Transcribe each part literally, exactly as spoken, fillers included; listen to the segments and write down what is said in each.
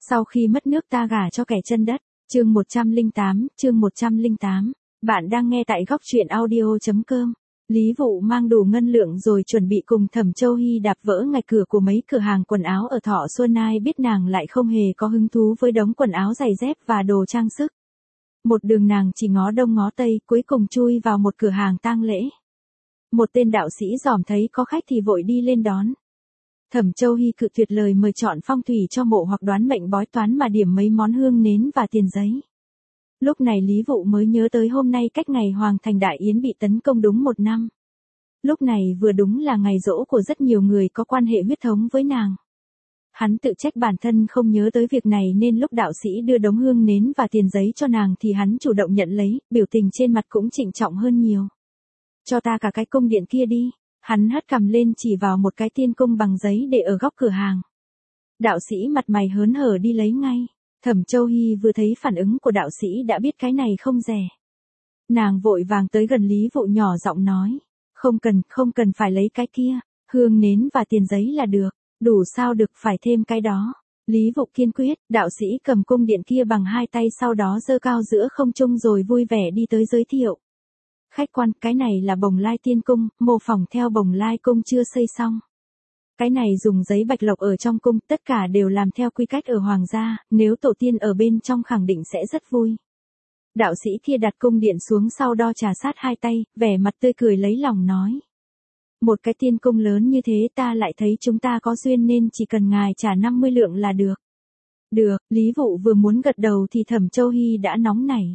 Sau khi mất nước ta gả cho kẻ chân đất. Chương một trăm lẻ tám, chương một trăm lẻ tám. Bạn đang nghe tại góc truyện audio chấm com. Lý Vụ mang đủ ngân lượng rồi chuẩn bị cùng Thẩm Châu Hy đạp vỡ ngạch cửa của mấy cửa hàng quần áo ở Thọ Xuân. Ai biết nàng lại không hề có hứng thú với đống quần áo giày dép và đồ trang sức. Một đường nàng chỉ ngó đông ngó tây, cuối cùng chui vào một cửa hàng tang lễ. Một tên đạo sĩ dòm thấy có khách thì vội đi lên đón. Thẩm Châu Hy cự tuyệt lời mời chọn phong thủy cho mộ hoặc đoán mệnh bói toán mà điểm mấy món hương nến và tiền giấy. Lúc này Lý Vụ mới nhớ tới hôm nay cách ngày Hoàng Thành Đại Yến bị tấn công đúng một năm. Lúc này vừa đúng là ngày giỗ của rất nhiều người có quan hệ huyết thống với nàng. Hắn tự trách bản thân không nhớ tới việc này nên lúc đạo sĩ đưa đống hương nến và tiền giấy cho nàng thì hắn chủ động nhận lấy, biểu tình trên mặt cũng trịnh trọng hơn nhiều. Cho ta cả cái cung điện kia đi. Hắn hất cằm lên chỉ vào một cái tiên cung bằng giấy để ở góc cửa hàng. Đạo sĩ mặt mày hớn hở đi lấy ngay. Thẩm Châu Hy vừa thấy phản ứng của đạo sĩ đã biết cái này không rẻ. Nàng vội vàng tới gần Lý Vụ nhỏ giọng nói. Không cần, không cần phải lấy cái kia. Hương nến và tiền giấy là được. Đủ sao được phải thêm cái đó. Lý Vụ kiên quyết, đạo sĩ cầm cung điện kia bằng hai tay sau đó giơ cao giữa không trung rồi vui vẻ đi tới giới thiệu. Khách quan, cái này là Bồng Lai Tiên Cung, mô phỏng theo Bồng Lai Cung chưa xây xong. Cái này dùng giấy bạch lộc ở trong cung, tất cả đều làm theo quy cách ở hoàng gia, nếu tổ tiên ở bên trong khẳng định sẽ rất vui. Đạo sĩ kia đặt cung điện xuống sau đo trà sát hai tay, vẻ mặt tươi cười lấy lòng nói. Một cái tiên cung lớn như thế ta lại thấy chúng ta có duyên nên chỉ cần ngài trả năm mươi lượng là được. Được, Lý Vụ vừa muốn gật đầu thì Thẩm Châu Hy đã nóng nảy.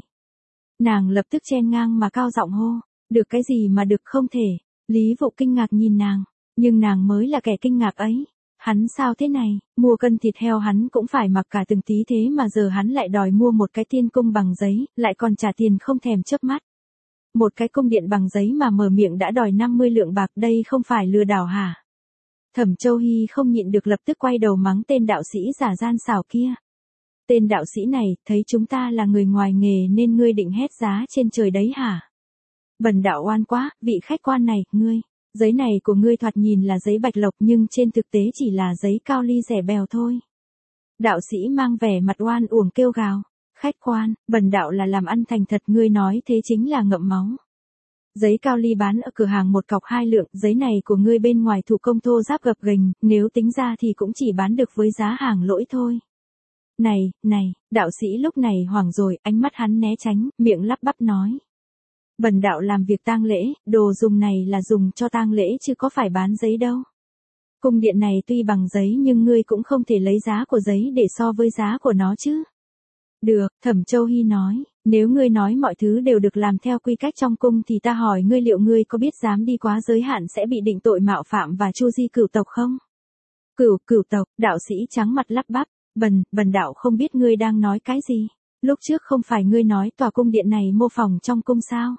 Nàng lập tức chen ngang mà cao giọng hô, được cái gì mà được không thể. Lý Vụ kinh ngạc nhìn nàng, nhưng nàng mới là kẻ kinh ngạc ấy. Hắn sao thế này, mua cân thịt heo hắn cũng phải mặc cả từng tí thế mà giờ hắn lại đòi mua một cái tiên cung bằng giấy, lại còn trả tiền không thèm chớp mắt. Một cái cung điện bằng giấy mà mở miệng đã đòi năm mươi lượng bạc, đây không phải lừa đảo hả? Thẩm Châu Hy không nhịn được lập tức quay đầu mắng tên đạo sĩ giả gian xảo kia. Tên đạo sĩ này, thấy chúng ta là người ngoài nghề nên ngươi định hét giá trên trời đấy hả? Bần đạo oan quá, vị khách quan này, ngươi, giấy này của ngươi thoạt nhìn là giấy bạch lộc nhưng trên thực tế chỉ là giấy cao ly rẻ bèo thôi. Đạo sĩ mang vẻ mặt oan uổng kêu gào, khách quan, bần đạo là làm ăn thành thật, ngươi nói thế chính là ngậm máu. Giấy cao ly bán ở cửa hàng một cọc hai lượng, giấy này của ngươi bên ngoài thủ công thô ráp gập ghềnh, nếu tính ra thì cũng chỉ bán được với giá hàng lỗi thôi. Này, này, đạo sĩ lúc này hoảng rồi, ánh mắt hắn né tránh, miệng lắp bắp nói. Bần đạo làm việc tang lễ, đồ dùng này là dùng cho tang lễ chứ có phải bán giấy đâu. Cung điện này tuy bằng giấy nhưng ngươi cũng không thể lấy giá của giấy để so với giá của nó chứ. Được, Thẩm Châu Hy nói, nếu ngươi nói mọi thứ đều được làm theo quy cách trong cung thì ta hỏi ngươi liệu ngươi có biết dám đi quá giới hạn sẽ bị định tội mạo phạm và chu di cửu tộc không? Cửu, cửu tộc, đạo sĩ trắng mặt lắp bắp. Bần, bần đạo không biết ngươi đang nói cái gì. Lúc trước không phải ngươi nói tòa cung điện này mô phỏng trong cung sao?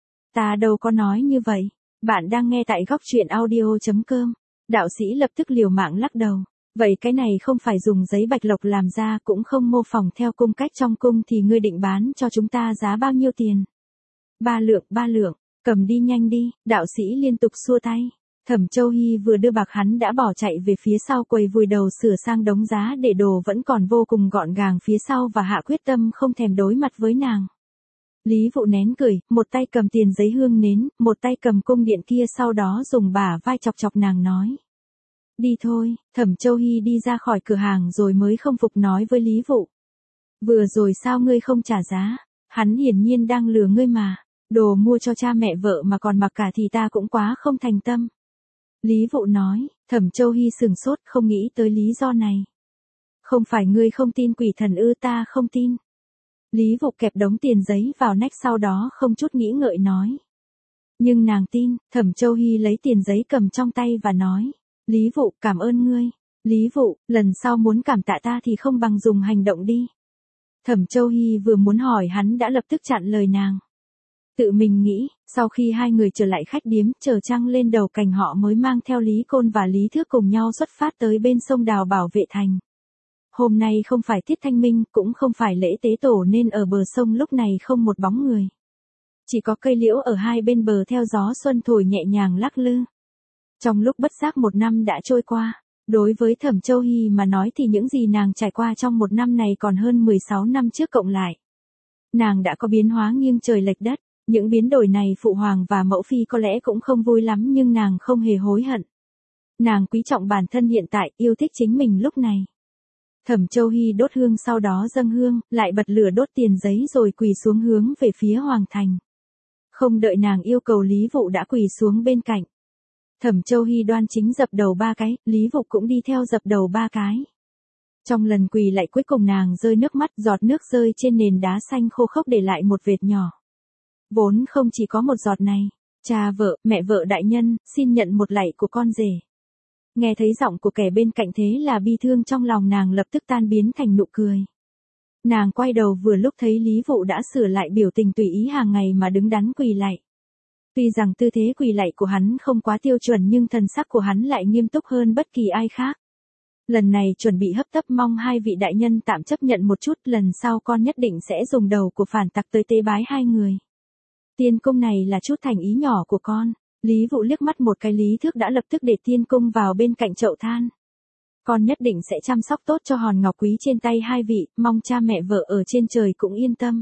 Ta đâu có nói như vậy. Bạn đang nghe tại góc truyện audio chấm com. Đạo sĩ lập tức liều mạng lắc đầu. Vậy cái này không phải dùng giấy bạch lộc làm ra cũng không mô phỏng theo cung cách trong cung thì ngươi định bán cho chúng ta giá bao nhiêu tiền? Ba lượng, ba lượng, cầm đi nhanh đi, đạo sĩ liên tục xua tay. Thẩm Châu Hy vừa đưa bạc hắn đã bỏ chạy về phía sau quầy vùi đầu sửa sang đống giá để đồ vẫn còn vô cùng gọn gàng phía sau và hạ quyết tâm không thèm đối mặt với nàng. Lý Vụ nén cười, một tay cầm tiền giấy hương nến, một tay cầm cung điện kia sau đó dùng bả vai chọc chọc nàng nói. Đi thôi, Thẩm Châu Hy đi ra khỏi cửa hàng rồi mới không phục nói với Lý Vụ. Vừa rồi sao ngươi không trả giá, hắn hiển nhiên đang lừa ngươi mà, đồ mua cho cha mẹ vợ mà còn mặc cả thì ta cũng quá không thành tâm. Lý Vụ nói, Thẩm Châu Hy sừng sốt không nghĩ tới lý do này. Không phải ngươi không tin quỷ thần ư, ta không tin. Lý Vụ kẹp đống tiền giấy vào nách sau đó không chút nghĩ ngợi nói. Nhưng nàng tin, Thẩm Châu Hy lấy tiền giấy cầm trong tay và nói. Lý Vụ, cảm ơn ngươi. Lý Vụ, lần sau muốn cảm tạ ta thì không bằng dùng hành động đi. Thẩm Châu Hy vừa muốn hỏi hắn đã lập tức chặn lời nàng. Tự mình nghĩ, sau khi hai người trở lại khách điếm, chờ trăng lên đầu cành họ mới mang theo Lý Côn và Lý Thước cùng nhau xuất phát tới bên sông Đào bảo vệ thành. Hôm nay không phải tiết thanh minh, cũng không phải lễ tế tổ nên ở bờ sông lúc này không một bóng người. Chỉ có cây liễu ở hai bên bờ theo gió xuân thổi nhẹ nhàng lắc lư. Trong lúc bất giác một năm đã trôi qua, Đối với Thẩm Châu Hy mà nói thì những gì nàng trải qua trong một năm này còn hơn mười sáu năm trước cộng lại. Nàng đã có biến hóa nghiêng trời lệch đất, những biến đổi này phụ hoàng và mẫu phi có lẽ cũng không vui lắm nhưng nàng không hề hối hận. Nàng quý trọng bản thân hiện tại, yêu thích chính mình lúc này. Thẩm Châu Hy đốt hương sau đó dâng hương, lại bật lửa đốt tiền giấy rồi quỳ xuống hướng về phía hoàng thành. Không đợi nàng yêu cầu Lý Vụ đã quỳ xuống bên cạnh. Thẩm Châu Hy đoan chính dập đầu ba cái, Lý Vụ cũng đi theo dập đầu ba cái. Trong lần quỳ lại cuối cùng nàng rơi nước mắt, giọt nước rơi trên nền đá xanh khô khốc để lại một vệt nhỏ. Vốn không chỉ có một giọt này, cha vợ, mẹ vợ đại nhân, xin nhận một lạy của con rể. Nghe thấy giọng của kẻ bên cạnh thế là bi thương trong lòng nàng lập tức tan biến thành nụ cười. Nàng quay đầu vừa lúc thấy Lý Vụ đã sửa lại biểu tình tùy ý hàng ngày mà đứng đắn quỳ lạy. Tuy rằng tư thế quỳ lạy của hắn không quá tiêu chuẩn nhưng thần sắc của hắn lại nghiêm túc hơn bất kỳ ai khác. Lần này chuẩn bị hấp tấp mong hai vị đại nhân tạm chấp nhận một chút, lần sau con nhất định sẽ dùng đầu của phản tặc tới tế bái hai người. Tiên cung này là chút thành ý nhỏ của con. Lý Vụ liếc mắt một cái Lý Thước đã lập tức để tiên cung vào bên cạnh chậu than. Con nhất định sẽ chăm sóc tốt cho hòn ngọc quý trên tay hai vị, mong cha mẹ vợ ở trên trời cũng yên tâm.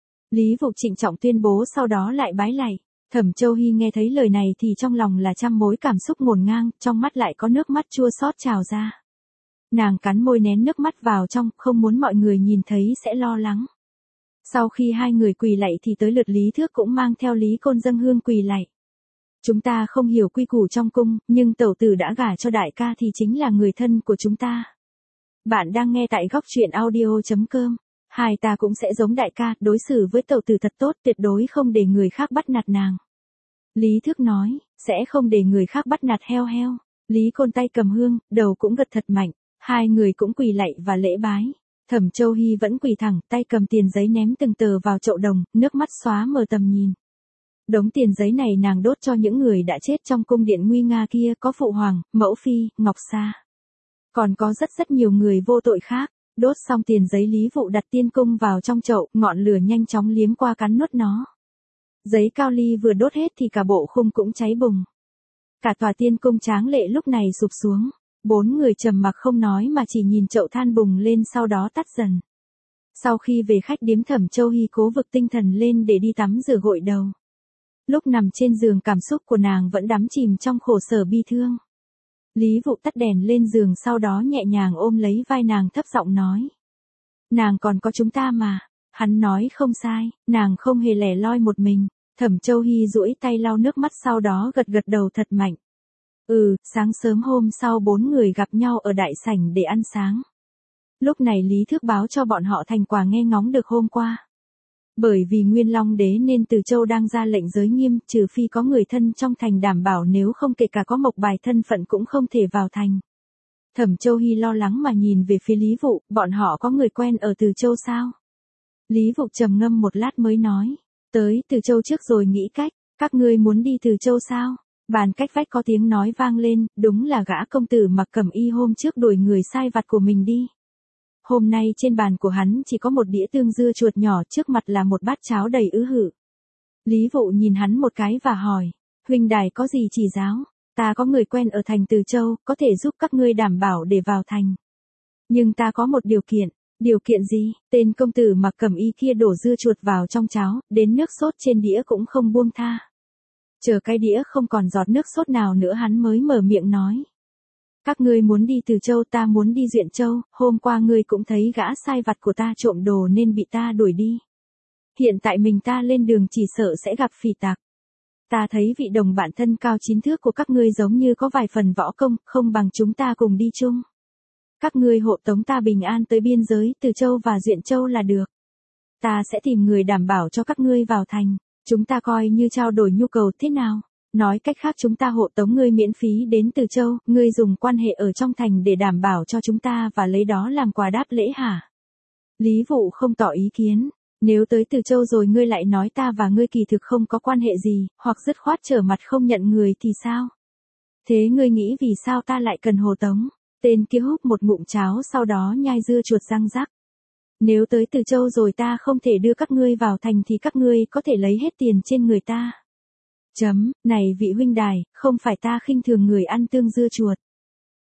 Lý Vụ trịnh trọng tuyên bố sau đó lại bái lạy. Thẩm Châu Hy nghe thấy lời này thì trong lòng là trăm mối cảm xúc ngổn ngang, trong mắt lại có nước mắt chua xót trào ra. Nàng cắn môi nén nước mắt vào trong, không muốn mọi người nhìn thấy sẽ lo lắng. Sau khi hai người quỳ lạy thì tới lượt Lý Thước cũng mang theo Lý Côn dâng hương quỳ lạy. Chúng ta không hiểu quy củ trong cung, nhưng tẩu tử đã gả cho đại ca thì chính là người thân của chúng ta. Bạn đang nghe tại góc truyện audio chấm com. Hai ta cũng sẽ giống đại ca, đối xử với tẩu tử thật tốt, tuyệt đối không để người khác bắt nạt nàng. Lý Thước nói, sẽ không để người khác bắt nạt heo heo. Lý Côn tay cầm hương, đầu cũng gật thật mạnh. Hai người cũng quỳ lạy và lễ bái. Thẩm Châu Hy vẫn quỳ thẳng, tay cầm tiền giấy ném từng tờ vào chậu đồng, nước mắt xóa mờ tầm nhìn. Đống tiền giấy này nàng đốt cho những người đã chết trong cung điện nguy nga kia, có phụ hoàng, mẫu phi, Ngọc Sa. Còn có rất rất nhiều người vô tội khác. Đốt xong tiền giấy Lý Vụ đặt tiên cung vào trong chậu, ngọn lửa nhanh chóng liếm qua cắn nuốt nó. Giấy cao ly vừa đốt hết thì cả bộ khung cũng cháy bùng. Cả tòa tiên cung tráng lệ lúc này sụp xuống. Bốn người trầm mặc không nói mà chỉ nhìn chậu than bùng lên sau đó tắt dần. Sau khi về khách điếm Thẩm Châu Hy cố vực tinh thần lên để đi tắm rửa gội đầu. Lúc nằm trên giường cảm xúc của nàng vẫn đắm chìm trong khổ sở bi thương. Lý Vụ tắt đèn lên giường sau đó nhẹ nhàng ôm lấy vai nàng thấp giọng nói. Nàng còn có chúng ta mà. Hắn nói không sai, nàng không hề lẻ loi một mình. Thẩm Châu Hy duỗi tay lau nước mắt sau đó gật gật đầu thật mạnh. Ừ, sáng sớm hôm sau bốn người gặp nhau ở đại sảnh để ăn sáng. Lúc này Lý Thước báo cho bọn họ thành quả nghe ngóng được hôm qua. Bởi vì Nguyên Long Đế nên Từ Châu đang ra lệnh giới nghiêm, trừ phi có người thân trong thành đảm bảo, nếu không kể cả có mộc bài thân phận cũng không thể vào thành. Thẩm Châu Hy lo lắng mà nhìn về phía Lý Vụ, bọn họ có người quen ở Từ Châu sao? Lý Vụ trầm ngâm một lát mới nói, tới Từ Châu trước rồi nghĩ cách, các ngươi muốn đi Từ Châu sao? Bàn cách vách có tiếng nói vang lên, đúng là gã công tử mặc cẩm y hôm trước đuổi người sai vặt của mình đi. Hôm nay trên bàn của hắn chỉ có một đĩa tương dưa chuột nhỏ, trước mặt là một bát cháo đầy ứ hử. Lý Vụ nhìn hắn một cái và hỏi, huynh đài có gì chỉ giáo? Ta có người quen ở thành Từ Châu, có thể giúp các ngươi đảm bảo để vào thành. Nhưng ta có một điều kiện. Điều kiện gì? Tên công tử mặc cẩm y kia đổ dưa chuột vào trong cháo, đến nước sốt trên đĩa cũng không buông tha. Chờ cái đĩa không còn giọt nước sốt nào nữa hắn mới mở miệng nói. Các ngươi muốn đi Từ Châu, ta muốn đi Duyện Châu, hôm qua ngươi cũng thấy gã sai vặt của ta trộm đồ nên bị ta đuổi đi. Hiện tại mình ta lên đường chỉ sợ sẽ gặp phỉ tặc. Ta thấy vị đồng bạn thân cao chín thước của các ngươi giống như có vài phần võ công, không bằng chúng ta cùng đi chung. Các ngươi hộ tống ta bình an tới biên giới Từ Châu và Duyện Châu là được. Ta sẽ tìm người đảm bảo cho các ngươi vào thành. Chúng ta coi như trao đổi nhu cầu thế nào? Nói cách khác chúng ta hộ tống ngươi miễn phí đến Từ Châu, ngươi dùng quan hệ ở trong thành để đảm bảo cho chúng ta và lấy đó làm quà đáp lễ hả? Lý Vụ không tỏ ý kiến. Nếu tới Từ Châu rồi ngươi lại nói ta và ngươi kỳ thực không có quan hệ gì, hoặc dứt khoát trở mặt không nhận người thì sao? Thế ngươi nghĩ vì sao ta lại cần hộ tống? Tên kia húp một ngụm cháo sau đó nhai dưa chuột răng rắc. Nếu tới Từ Châu rồi ta không thể đưa các ngươi vào thành thì các ngươi có thể lấy hết tiền trên người ta. Chấm, này vị huynh đài, không phải ta khinh thường người ăn tương dưa chuột.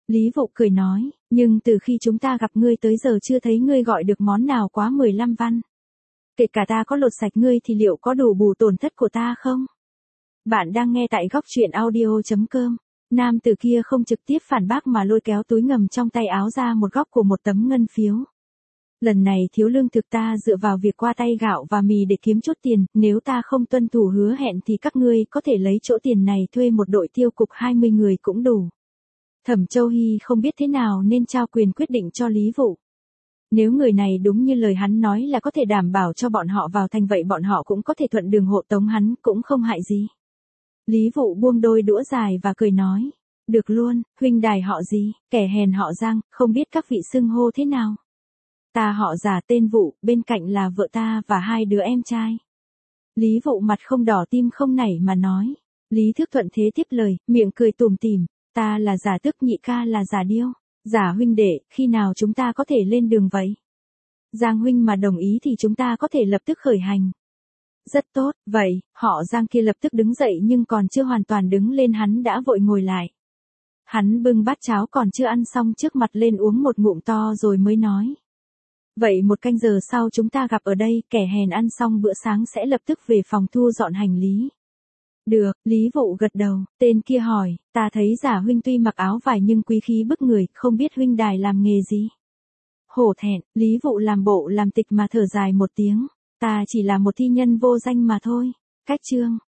Lý Vụ cười nói, nhưng từ khi chúng ta gặp ngươi tới giờ chưa thấy ngươi gọi được món nào quá mười lăm văn. Kể cả ta có lột sạch ngươi thì liệu có đủ bù tổn thất của ta không? Bạn đang nghe tại góc truyện audio.com. Nam tử kia không trực tiếp phản bác mà lôi kéo túi ngầm trong tay áo ra một góc của một tấm ngân phiếu. Lần này thiếu lương thực ta dựa vào việc qua tay gạo và mì để kiếm chút tiền, nếu ta không tuân thủ hứa hẹn thì các ngươi có thể lấy chỗ tiền này thuê một đội tiêu cục hai mươi người cũng đủ. Thẩm Châu Hy không biết thế nào nên trao quyền quyết định cho Lý Vụ. Nếu người này đúng như lời hắn nói là có thể đảm bảo cho bọn họ vào thành vậy bọn họ cũng có thể thuận đường hộ tống hắn, cũng không hại gì. Lý Vụ buông đôi đũa dài và cười nói, được luôn, huynh đài họ gì, kẻ hèn họ Giang, không biết các vị xưng hô thế nào. Ta họ Giả tên Vụ, bên cạnh là vợ ta và hai đứa em trai. Lý Vụ mặt không đỏ tim không nảy mà nói. Lý Thước Thuận thế tiếp lời, miệng cười tủm tỉm, ta là Giả Tước, nhị ca là Giả Điêu. Giả huynh đệ, khi nào chúng ta có thể lên đường vậy? Giang huynh mà đồng ý thì chúng ta có thể lập tức khởi hành. Rất tốt, vậy, họ Giang kia lập tức đứng dậy nhưng còn chưa hoàn toàn đứng lên hắn đã vội ngồi lại. Hắn bưng bát cháo còn chưa ăn xong trước mặt lên uống một ngụm to rồi mới nói. Vậy một canh giờ sau chúng ta gặp ở đây, kẻ hèn ăn xong bữa sáng sẽ lập tức về phòng thu dọn hành lý. Được, Lý Vụ gật đầu, tên kia hỏi, ta thấy Giả huynh tuy mặc áo vải nhưng quý khí bức người, không biết huynh đài làm nghề gì. Hổ thẹn, Lý Vụ làm bộ làm tịch mà thở dài một tiếng, ta chỉ là một thi nhân vô danh mà thôi. Cách chương